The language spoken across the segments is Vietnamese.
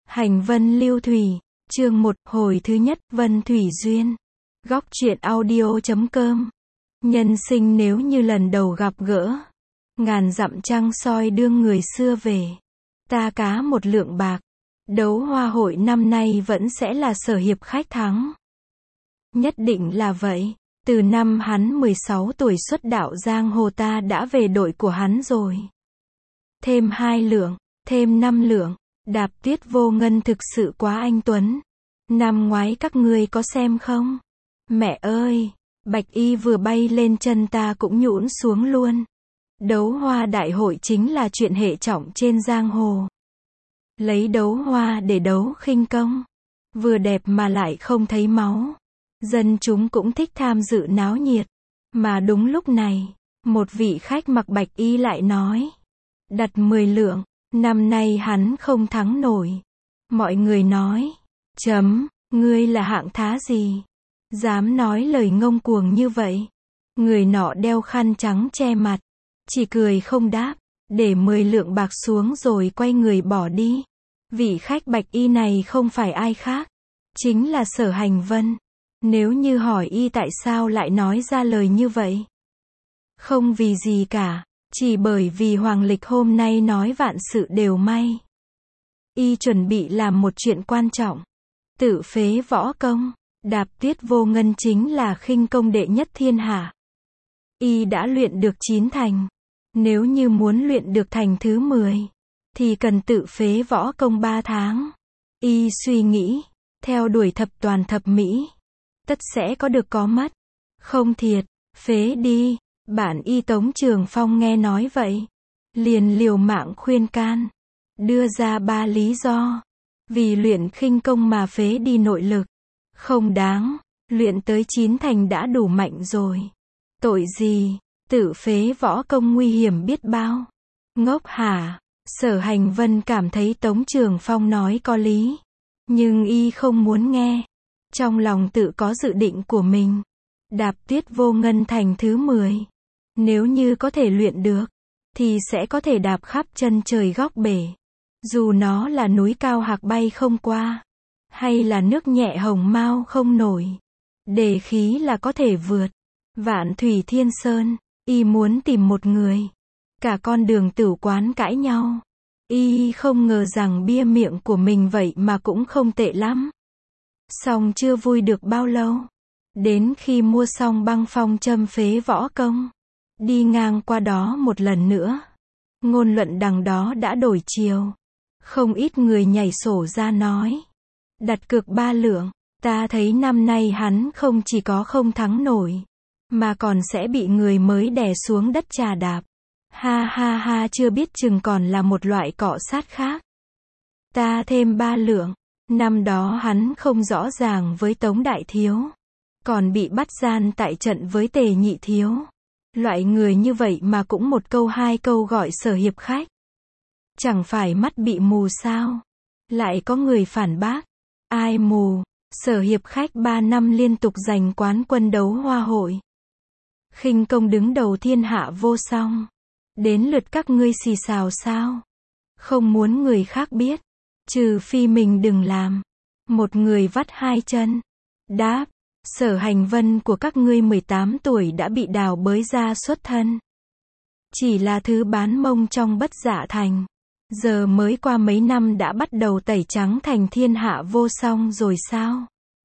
Hành vân lưu thủy, chương 1, hồi thứ nhất, Vân Thủy Duyên. Góc truyện audio.com. Nhân sinh nếu như lần đầu gặp gỡ, ngàn dặm trăng soi đương người xưa về. Ta cá một lượng bạc, đấu hoa hội năm nay vẫn sẽ là sở hiệp khách thắng. Nhất định là vậy. Từ năm hắn 16 tuổi xuất đạo giang hồ ta đã về đội của hắn rồi. Thêm 2 lượng, thêm 5 lượng. Đạp Tuyết Vô Ngân thực sự quá anh tuấn. Năm ngoái các ngươi có xem không? Mẹ ơi, bạch y vừa bay lên chân ta cũng nhũn xuống luôn. Đấu hoa đại hội chính là chuyện hệ trọng trên giang hồ. Lấy đấu hoa để đấu khinh công. Vừa đẹp mà lại không thấy máu. Dân chúng cũng thích tham dự náo nhiệt. Mà đúng lúc này, một vị khách mặc bạch y lại nói. Đặt 10 lượng. Năm nay hắn không thắng nổi. Mọi người nói, ngươi là hạng thá gì? Dám nói lời ngông cuồng như vậy. Người nọ đeo khăn trắng che mặt, chỉ cười không đáp, để 10 lượng bạc xuống rồi quay người bỏ đi. Vị khách bạch y này không phải ai khác, chính là Sở Hành Vân. Nếu như hỏi y tại sao lại nói ra lời như vậy? Không vì gì cả. Chỉ bởi vì Hoàng Lịch hôm nay nói vạn sự đều may. Y chuẩn bị làm một chuyện quan trọng. Tự phế võ công. Đạp Tuyết Vô Ngân chính là khinh công đệ nhất thiên hạ. Y đã luyện được 9 thành. Nếu như muốn luyện được thành thứ 10, thì cần tự phế võ công 3 tháng. Y suy nghĩ, theo đuổi thập toàn thập mỹ, tất sẽ có được có mất. Không thiệt, phế đi. Bản y Tống Trường Phong nghe nói vậy, liền liều mạng khuyên can, đưa ra 3 lý do. Vì luyện khinh công mà phế đi nội lực, không đáng, luyện tới 9 thành đã đủ mạnh rồi. Tội gì, tự phế võ công nguy hiểm biết bao. Ngốc hả? Sở Hành Vân cảm thấy Tống Trường Phong nói có lý, nhưng y không muốn nghe. Trong lòng tự có dự định của mình. Đạp Tuyết Vô Ngân thành thứ 10. Nếu như có thể luyện được, thì sẽ có thể đạp khắp chân trời góc bể. Dù nó là núi cao hạc bay không qua, hay là nước nhẹ hồng mao không nổi. Đề khí là có thể vượt. Vạn Thủy Thiên Sơn, y muốn tìm một người. Cả con đường tửu quán cãi nhau. Y không ngờ rằng bia miệng của mình vậy mà cũng không tệ lắm. Song chưa vui được bao lâu. Đến khi mua xong băng phong châm phế võ công. Đi ngang qua đó một lần nữa. Ngôn luận đằng đó đã đổi chiều. Không ít người nhảy sổ ra nói. Đặt cược 3 lượng. Ta thấy năm nay hắn không chỉ có không thắng nổi, mà còn sẽ bị người mới đè xuống đất chà đạp. Ha ha ha, chưa biết chừng còn là một loại cọ sát khác. Ta thêm 3 lượng. Năm đó hắn không rõ ràng với Tống Đại Thiếu, còn bị bắt gian tại trận với Tề Nhị Thiếu. Loại người như vậy mà cũng một câu 2 câu gọi sở hiệp khách. Chẳng phải mắt bị mù sao? Lại có người phản bác. Ai mù? Sở hiệp khách 3 năm liên tục giành quán quân đấu hoa hội. Khinh công đứng đầu thiên hạ vô song. Đến lượt các ngươi xì xào sao? Không muốn người khác biết. Trừ phi mình đừng làm. Một người vắt 2 chân. Đáp. Sở Hành Vân của các ngươi 18 tuổi đã bị đào bới ra xuất thân. Chỉ là thứ bán mông trong Bất Dạ Thành. Giờ mới qua mấy năm đã bắt đầu tẩy trắng thành thiên hạ vô song rồi sao?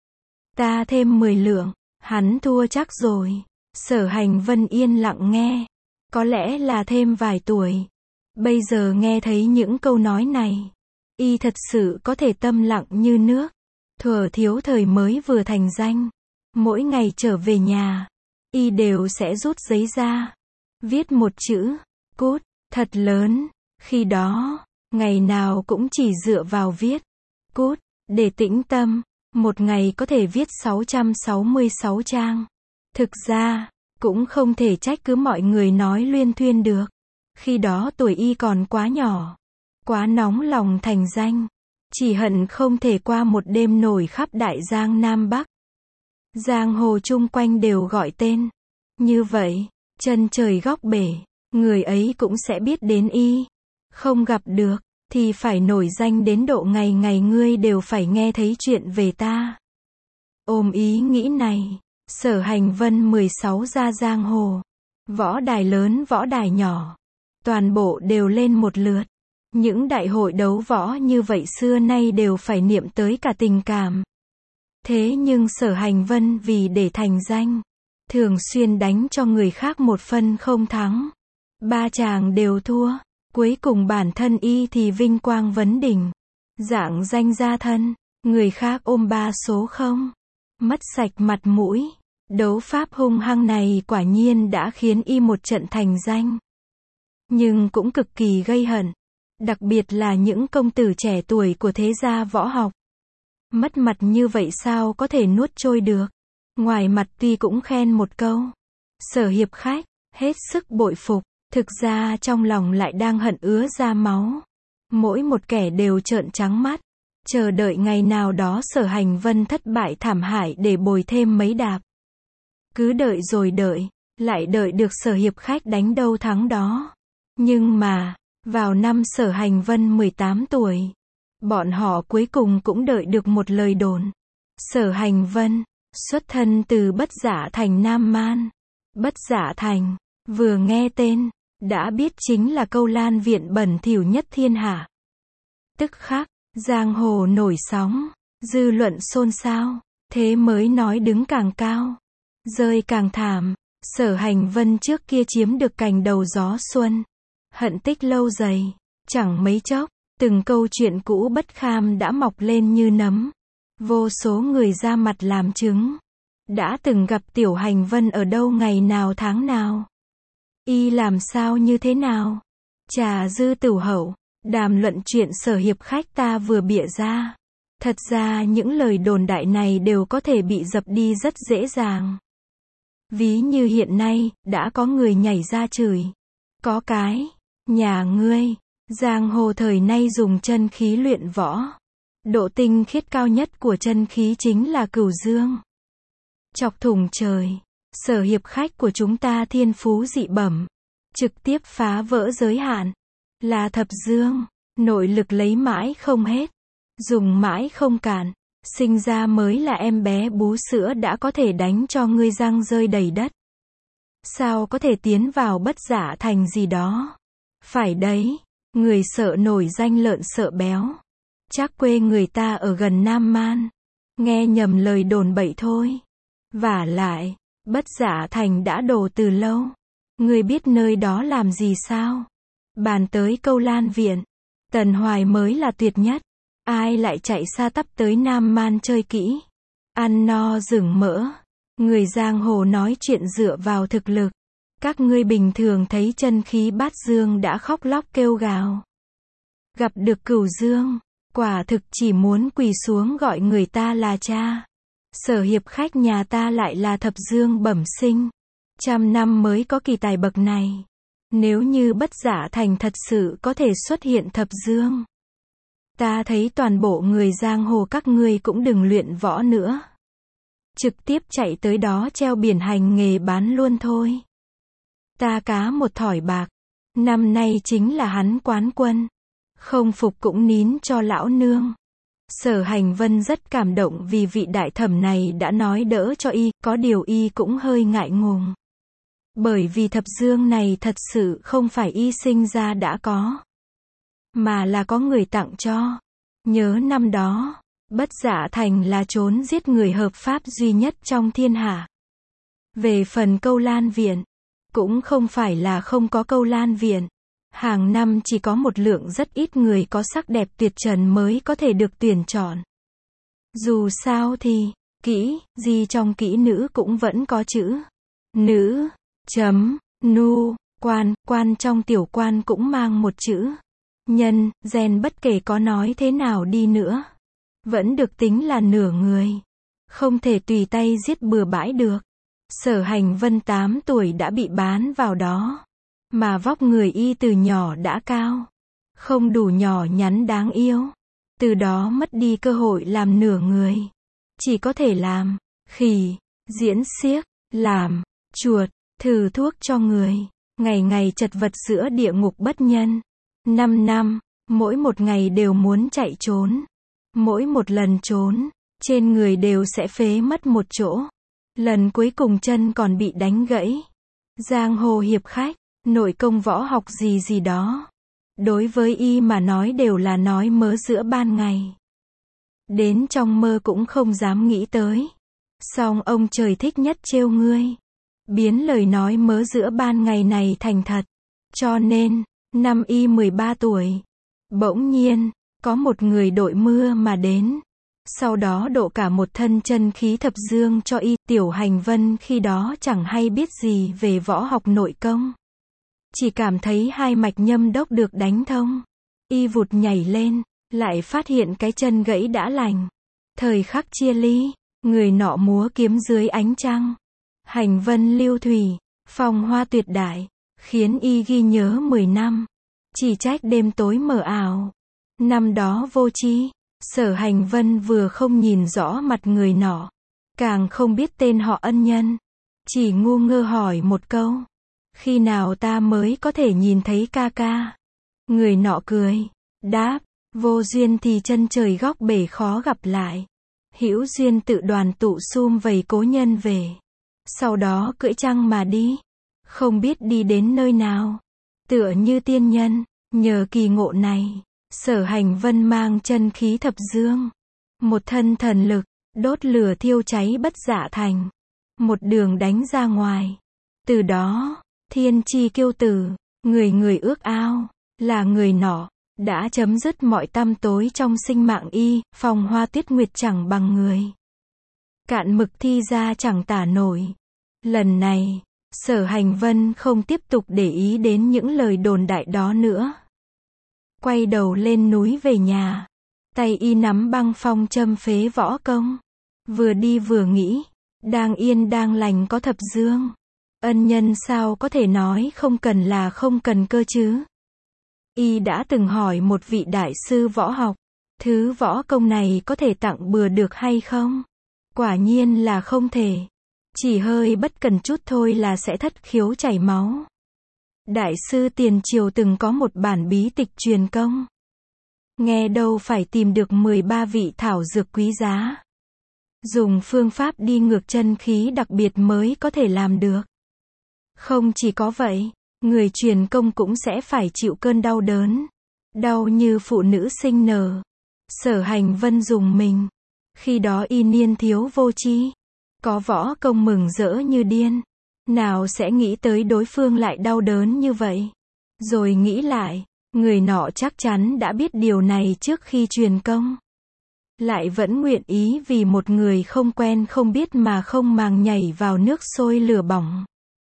Ta thêm 10 lượng, hắn thua chắc rồi. Sở Hành Vân yên lặng nghe. Có lẽ là thêm vài tuổi. Bây giờ nghe thấy những câu nói này, y thật sự có thể tâm lặng như nước. Thuở thiếu thời mới vừa thành danh, mỗi ngày trở về nhà, y đều sẽ rút giấy ra, viết một chữ, cút, thật lớn. Khi đó, ngày nào cũng chỉ dựa vào viết, cút, để tĩnh tâm, một ngày có thể viết 666 trang. Thực ra, cũng không thể trách cứ mọi người nói luyên thuyên được. Khi đó tuổi y còn quá nhỏ, quá nóng lòng thành danh, chỉ hận không thể qua một đêm nổi khắp đại giang Nam Bắc. Giang hồ chung quanh đều gọi tên. Như vậy, chân trời góc bể, người ấy cũng sẽ biết đến y. Không gặp được, thì phải nổi danh đến độ ngày ngày ngươi đều phải nghe thấy chuyện về ta. Ôm ý nghĩ này, Sở Hành Vân 16 ra giang hồ. Võ đài lớn võ đài nhỏ. Toàn bộ đều lên một lượt. Những đại hội đấu võ như vậy xưa nay đều phải niệm tới cả tình cảm. Thế nhưng Sở Hành Vân vì để thành danh, thường xuyên đánh cho người khác một phân không thắng. Ba chàng đều thua. Cuối cùng bản thân y thì vinh quang vấn đỉnh. Dạng danh gia thân. Người khác ôm 3 số 0. Mất sạch mặt mũi. Đấu pháp hung hăng này quả nhiên đã khiến y một trận thành danh. Nhưng cũng cực kỳ gây hận. Đặc biệt là những công tử trẻ tuổi của thế gia võ học. Mất mặt như vậy sao có thể nuốt trôi được. Ngoài mặt tuy cũng khen một câu. Sở hiệp khách, hết sức bội phục. Thực ra trong lòng lại đang hận ứa ra máu. Mỗi một kẻ đều trợn trắng mắt. Chờ đợi ngày nào đó Sở Hành Vân thất bại thảm hại để bồi thêm mấy đạp. Cứ đợi rồi đợi. Lại đợi được Sở hiệp khách đánh đâu thắng đó. Nhưng mà, vào năm Sở Hành Vân 18 tuổi, bọn họ cuối cùng cũng đợi được một lời đồn. Sở Hành Vân, xuất thân từ Bất Dạ Thành Nam Man. Bất Dạ Thành, vừa nghe tên, đã biết chính là câu lan viện bẩn thỉu nhất thiên hạ. Tức khắc, giang hồ nổi sóng, dư luận xôn xao, thế mới nói đứng càng cao, rơi càng thảm. Sở Hành Vân trước kia chiếm được cành đầu gió xuân. Hận tích lâu dày, chẳng mấy chốc, từng câu chuyện cũ bất kham đã mọc lên như nấm. Vô số người ra mặt làm chứng. Đã từng gặp Tiểu Hành Vân ở đâu ngày nào tháng nào. Y làm sao như thế nào. Trà dư tửu hậu, đàm luận chuyện Sở hiệp khách ta vừa bịa ra. Thật ra những lời đồn đại này đều có thể bị dập đi rất dễ dàng. Ví như hiện nay, đã có người nhảy ra chửi. Có cái, nhà ngươi, giang hồ thời nay dùng chân khí luyện võ. Độ tinh khiết cao nhất của chân khí chính là Cửu Dương. Chọc thủng trời, Sở hiệp khách của chúng ta thiên phú dị bẩm. Trực tiếp phá vỡ giới hạn. Là Thập Dương, nội lực lấy mãi không hết. Dùng mãi không cạn. Sinh ra mới là em bé bú sữa đã có thể đánh cho ngươi răng rơi đầy đất. Sao có thể tiến vào Bất Dạ Thành gì đó. Phải đấy, người sợ nổi danh lợn sợ béo. Chắc quê người ta ở gần Nam Man. Nghe nhầm lời đồn bậy thôi. Vả lại, Bất Dạ Thành đã đổ từ lâu. Ngươi biết nơi đó làm gì sao? Bàn tới câu lan viện. Tần Hoài mới là tuyệt nhất. Ai lại chạy xa tắp tới Nam Man chơi kỹ. Ăn no rừng mỡ. Người giang hồ nói chuyện dựa vào thực lực. Các ngươi bình thường thấy chân khí Bát Dương đã khóc lóc kêu gào. Gặp được Cửu Dương, quả thực chỉ muốn quỳ xuống gọi người ta là cha. Sở hiệp khách nhà ta lại là Thập Dương bẩm sinh. 100 năm mới có kỳ tài bậc này. Nếu như Bất Dạ Thành thật sự có thể xuất hiện Thập Dương, ta thấy toàn bộ người giang hồ các ngươi cũng đừng luyện võ nữa. Trực tiếp chạy tới đó treo biển hành nghề bán luôn thôi. Ta cá một thỏi bạc. Năm nay chính là hắn quán quân. Không phục cũng nín cho lão nương. Sở Hành Vân rất cảm động vì vị đại thẩm này đã nói đỡ cho y, có điều y cũng hơi ngại ngùng. Bởi vì Thập Dương này thật sự không phải y sinh ra đã có, mà là có người tặng cho. Nhớ năm đó, Bất Dạ Thành là trốn giết người hợp pháp duy nhất trong thiên hạ. Về phần câu lan viện, cũng không phải là không có câu lan viện. Hàng năm chỉ có một lượng rất ít người có sắc đẹp tuyệt trần mới có thể được tuyển chọn. Dù sao thì, kỹ, gì trong kỹ nữ cũng vẫn có chữ nữ, chấm, nu, quan trong tiểu quan cũng mang một chữ nhân, gen bất kể có nói thế nào đi nữa. Vẫn được tính là nửa người. Không thể tùy tay giết bừa bãi được. Sở Hành Vân 8 tuổi đã bị bán vào đó. Mà vóc người y từ nhỏ đã cao. Không đủ nhỏ nhắn đáng yêu. Từ đó mất đi cơ hội làm nửa người. Chỉ có thể làm khỉ, diễn xiếc, làm chuột, thử thuốc cho người. Ngày ngày chật vật giữa địa ngục bất nhân. 5 năm, Mỗi một ngày đều muốn chạy trốn. Mỗi một lần trốn, trên người đều sẽ phế mất một chỗ. Lần cuối cùng chân còn bị đánh gãy. Giang hồ hiệp khách, nội công võ học gì gì đó. Đối với y mà nói đều là nói mớ giữa ban ngày. Đến trong mơ cũng không dám nghĩ tới. Song ông trời thích nhất trêu ngươi. Biến lời nói mớ giữa ban ngày này thành thật. Cho nên, năm y 13 tuổi, bỗng nhiên, có một người đội mưa mà đến. Sau đó độ cả một thân chân khí thập dương cho y. Tiểu Hành Vân khi đó chẳng hay biết gì về võ học nội công. Chỉ cảm thấy hai mạch nhâm đốc được đánh thông. Y vụt nhảy lên, lại phát hiện cái chân gãy đã lành. Thời khắc chia ly, người nọ múa kiếm dưới ánh trăng. Hành vân lưu thủy, phong hoa tuyệt đại, khiến y ghi nhớ 10 năm. Chỉ trách đêm tối mờ ảo. Năm đó vô tri, Sở Hành Vân vừa không nhìn rõ mặt người nọ, càng không biết tên họ ân nhân. Chỉ ngu ngơ hỏi một câu. Khi nào ta mới có thể nhìn thấy ca ca? Người nọ cười, đáp, vô duyên thì chân trời góc bể khó gặp lại. Hữu duyên tự đoàn tụ sum vầy cố nhân về. Sau đó cưỡi trăng mà đi. Không biết đi đến nơi nào. Tựa như tiên nhân, nhờ kỳ ngộ này, Sở Hành Vân mang chân khí thập dương. Một thân thần lực, đốt lửa thiêu cháy bất dạ thành. Một đường đánh ra ngoài. Từ đó, thiên chi kiêu tử, người người ước ao, là người nọ, đã chấm dứt mọi tăm tối trong sinh mạng y. Phong hoa tuyết nguyệt chẳng bằng người. Cạn mực thi ra chẳng tả nổi. Lần này, Sở Hành Vân không tiếp tục để ý đến những lời đồn đại đó nữa. Quay đầu lên núi về nhà. Tay y nắm băng phong châm phế võ công. Vừa đi vừa nghĩ, đang yên đang lành có thập dương. Ân nhân sao có thể nói không cần là không cần cơ chứ? Y đã từng hỏi một vị đại sư võ học, thứ võ công này có thể tặng bừa được hay không? Quả nhiên là không thể. Chỉ hơi bất cần chút thôi là sẽ thất khiếu chảy máu. Đại sư tiền triều từng có một bản bí tịch truyền công. Nghe đâu phải tìm được 13 vị thảo dược quý giá. Dùng phương pháp đi ngược chân khí đặc biệt mới có thể làm được. Không chỉ có vậy, người truyền công cũng sẽ phải chịu cơn đau đớn. Đau như phụ nữ sinh nở. Sở Hành Vân dùng mình. Khi đó y niên thiếu vô tri. Có võ công mừng rỡ như điên. Nào sẽ nghĩ tới đối phương lại đau đớn như vậy. Rồi nghĩ lại, người nọ chắc chắn đã biết điều này trước khi truyền công. Lại vẫn nguyện ý vì một người không quen không biết mà không màng nhảy vào nước sôi lửa bỏng.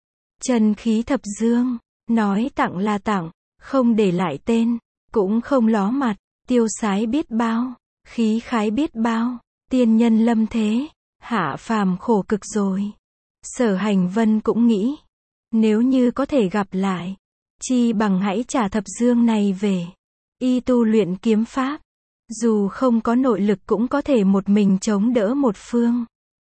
Chân khí thập dương, nói tặng là tặng, không để lại tên, cũng không ló mặt, tiêu sái biết bao, khí khái biết bao, tiên nhân lâm thế, hạ phàm khổ cực rồi. Sở Hành Vân cũng nghĩ, nếu như có thể gặp lại, chi bằng hãy trả thập dương này về. Y tu luyện kiếm pháp, dù không có nội lực cũng có thể một mình chống đỡ một phương.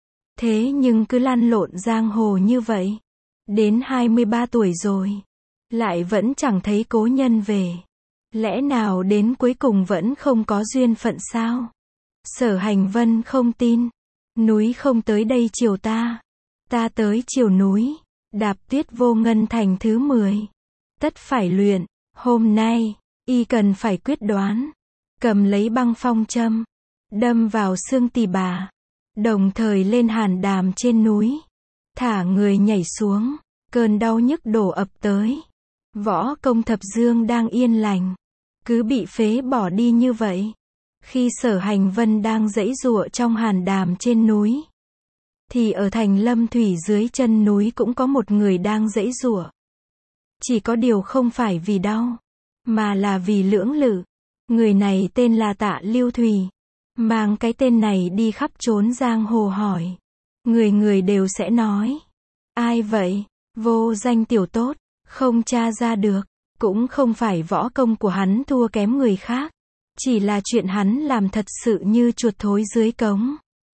Thế nhưng cứ lăn lộn giang hồ như vậy, đến 23 tuổi rồi, lại vẫn chẳng thấy cố nhân về. Lẽ nào đến cuối cùng vẫn không có duyên phận sao? Sở Hành Vân không tin. Núi không tới đây chiều ta. Ta tới chiều núi. Đạp tuyết vô ngân thành thứ 10. Tất phải luyện. Hôm nay, y cần phải quyết đoán. Cầm lấy băng phong châm. Đâm vào xương tỳ bà. Đồng thời lên hàn đàm trên núi. Thả người nhảy xuống. Cơn đau nhức đổ ập tới. Võ công thập dương đang yên lành. Cứ bị phế bỏ đi như vậy. Khi Sở Hành Vân đang giãy giụa trong hàn đàm trên núi, thì ở thành Lâm Thủy dưới chân núi cũng có một người đang giãy giụa. Chỉ có điều không phải vì đau, mà là vì lưỡng lự. Người này tên là Tạ Lưu Thủy. Mang cái tên này đi khắp chốn giang hồ hỏi. Người người đều sẽ nói. Ai vậy? Vô danh tiểu tốt, không tra ra được. Cũng không phải võ công của hắn thua kém người khác. Chỉ là chuyện hắn làm thật sự như chuột thối dưới cống.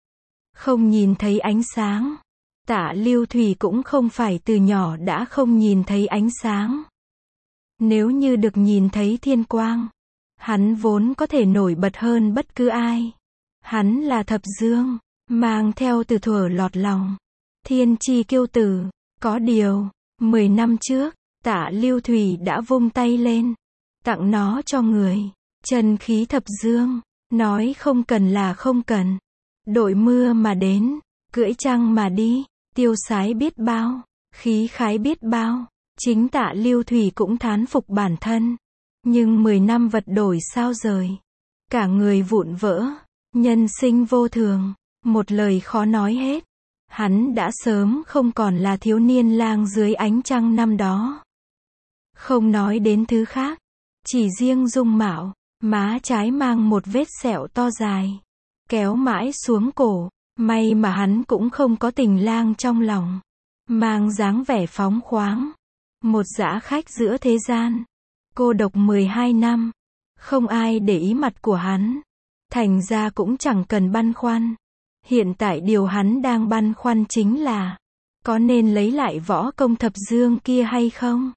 Không nhìn thấy ánh sáng. Tạ Lưu Thủy cũng không phải từ nhỏ đã không nhìn thấy ánh sáng. Nếu như được nhìn thấy thiên quang, Hắn vốn có thể nổi bật hơn bất cứ ai. Hắn là Thập Dương, mang theo từ thuở lọt lòng. Thiên chi kiêu tử, có điều, 10 năm trước, Tạ Lưu Thủy đã vung tay lên, tặng nó cho người. Chân khí Thập Dương, nói không cần là không cần. Đội mưa mà đến, cưỡi trăng mà đi, tiêu sái biết bao, khí khái biết bao. Chính Tạ Lưu Thủy cũng thán phục bản thân. Nhưng 10 năm vật đổi sao rời. Cả người vụn vỡ, nhân sinh vô thường, một lời khó nói hết. Hắn đã sớm không còn là thiếu niên lang dưới ánh trăng năm đó. Không nói đến thứ khác, chỉ riêng dung mạo, má trái mang một vết sẹo to dài, kéo mãi xuống cổ, may mà hắn cũng không có tình lang trong lòng, mang dáng vẻ phóng khoáng, một dã khách giữa thế gian, cô độc 12 năm, không ai để ý mặt của hắn, thành ra cũng chẳng cần băn khoăn. Hiện tại điều hắn đang băn khoăn chính là, có nên lấy lại võ công Thập Dương kia hay không?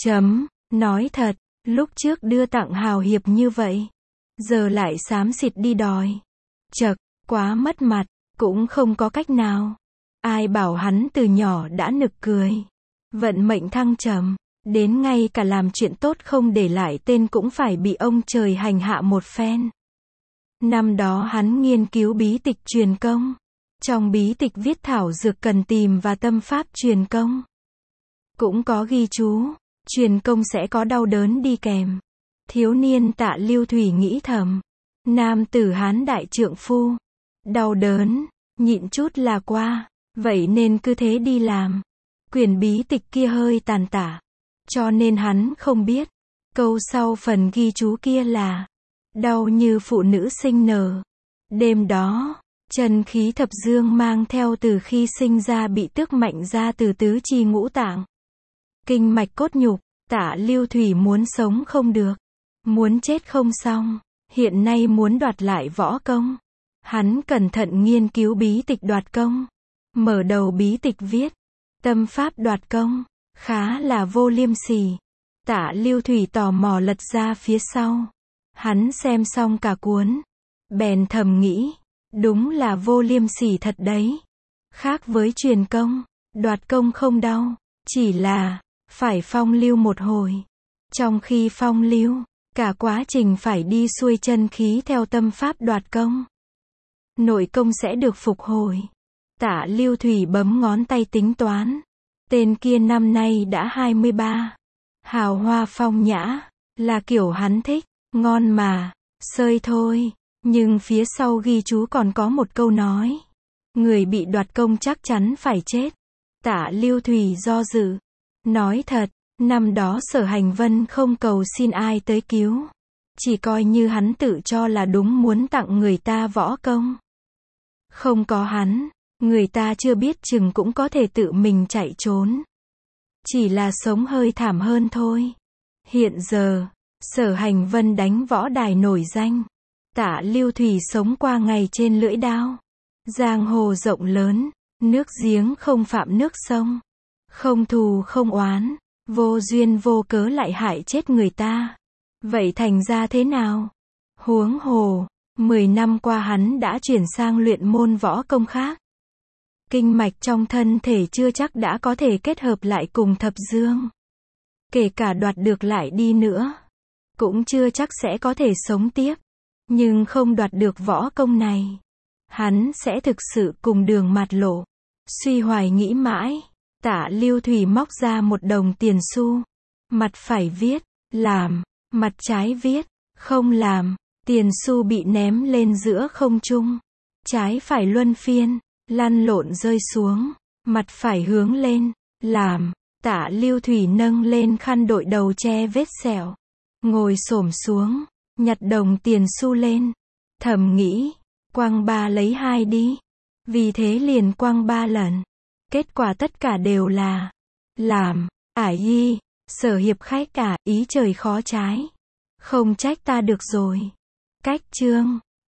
Nói thật, lúc trước đưa tặng hào hiệp như vậy, giờ lại xám xịt đi đòi. Chậc, quá mất mặt, cũng không có cách nào. Ai bảo hắn từ nhỏ đã nực cười. Vận mệnh thăng trầm, đến ngay cả làm chuyện tốt không để lại tên cũng phải bị ông trời hành hạ một phen. Năm đó hắn nghiên cứu bí tịch truyền công. Trong bí tịch viết thảo dược cần tìm và tâm pháp truyền công. Cũng có ghi chú, truyền công sẽ có đau đớn đi kèm. Thiếu niên Tạ Lưu Thủy nghĩ thầm. Nam tử Hán đại trượng phu. Đau đớn, nhịn chút là qua. Vậy nên cứ thế đi làm. Quyển bí tịch kia hơi tàn tả. Cho nên hắn không biết. Câu sau phần ghi chú kia là đau như phụ nữ sinh nở. Đêm đó, chân khí Thập Dương mang theo từ khi sinh ra bị tước mạnh ra từ tứ chi ngũ tạng. Kinh mạch cốt nhục, Tạ Lưu Thủy muốn sống không được. Muốn chết không xong. Hiện nay muốn đoạt lại võ công. Hắn cẩn thận nghiên cứu bí tịch đoạt công. Mở đầu bí tịch viết. Tâm pháp đoạt công. Khá là vô liêm sỉ. Tạ Lưu Thủy tò mò lật ra phía sau. Hắn xem xong cả cuốn. Bèn thầm nghĩ. Đúng là vô liêm sỉ thật đấy. Khác với truyền công. Đoạt công không đau. Chỉ là phải phong lưu một hồi. Trong khi phong lưu, cả quá trình phải đi xuôi chân khí theo tâm pháp đoạt công. Nội công sẽ được phục hồi. Tạ Lưu Thủy bấm ngón tay tính toán. Tên kia năm nay đã 23. Hào hoa phong nhã, là kiểu hắn thích, ngon mà, sơi thôi. Nhưng phía sau ghi chú còn có một câu nói. Người bị đoạt công chắc chắn phải chết. Tạ Lưu Thủy do dự. Nói thật, năm đó Sở Hành Vân không cầu xin ai tới cứu. Chỉ coi như hắn tự cho là đúng muốn tặng người ta võ công. Không có hắn, người ta chưa biết chừng cũng có thể tự mình chạy trốn. Chỉ là sống hơi thảm hơn thôi. Hiện giờ, Sở Hành Vân đánh võ đài nổi danh. Tạ Lưu Thủy sống qua ngày trên lưỡi đao. Giang hồ rộng lớn, nước giếng không phạm nước sông. Không thù không oán, vô duyên vô cớ lại hại chết người ta. Vậy thành ra thế nào? Huống hồ, 10 năm qua hắn đã chuyển sang luyện môn võ công khác. Kinh mạch trong thân thể chưa chắc đã có thể kết hợp lại cùng Thập Dương. Kể cả đoạt được lại đi nữa, cũng chưa chắc sẽ có thể sống tiếp. Nhưng không đoạt được võ công này, hắn sẽ thực sự cùng đường mạt lộ. Suy hoài nghĩ mãi, Tạ Lưu Thủy móc ra một đồng tiền xu. Mặt phải viết, làm, mặt trái viết, không làm. Tiền xu bị ném lên giữa không trung. Trái phải luân phiên, lăn lộn rơi xuống. Mặt phải hướng lên, làm. Tạ Lưu Thủy nâng lên khăn đội đầu che vết sẹo. Ngồi xổm xuống, nhặt đồng tiền xu lên. Thầm nghĩ, quăng 3 lấy 2 đi. Vì thế liền quăng 3 lần. Kết quả tất cả đều là làm. Ải yi, Sở hiệp khách cả, ý trời khó trái. Không trách ta được rồi. Cách chương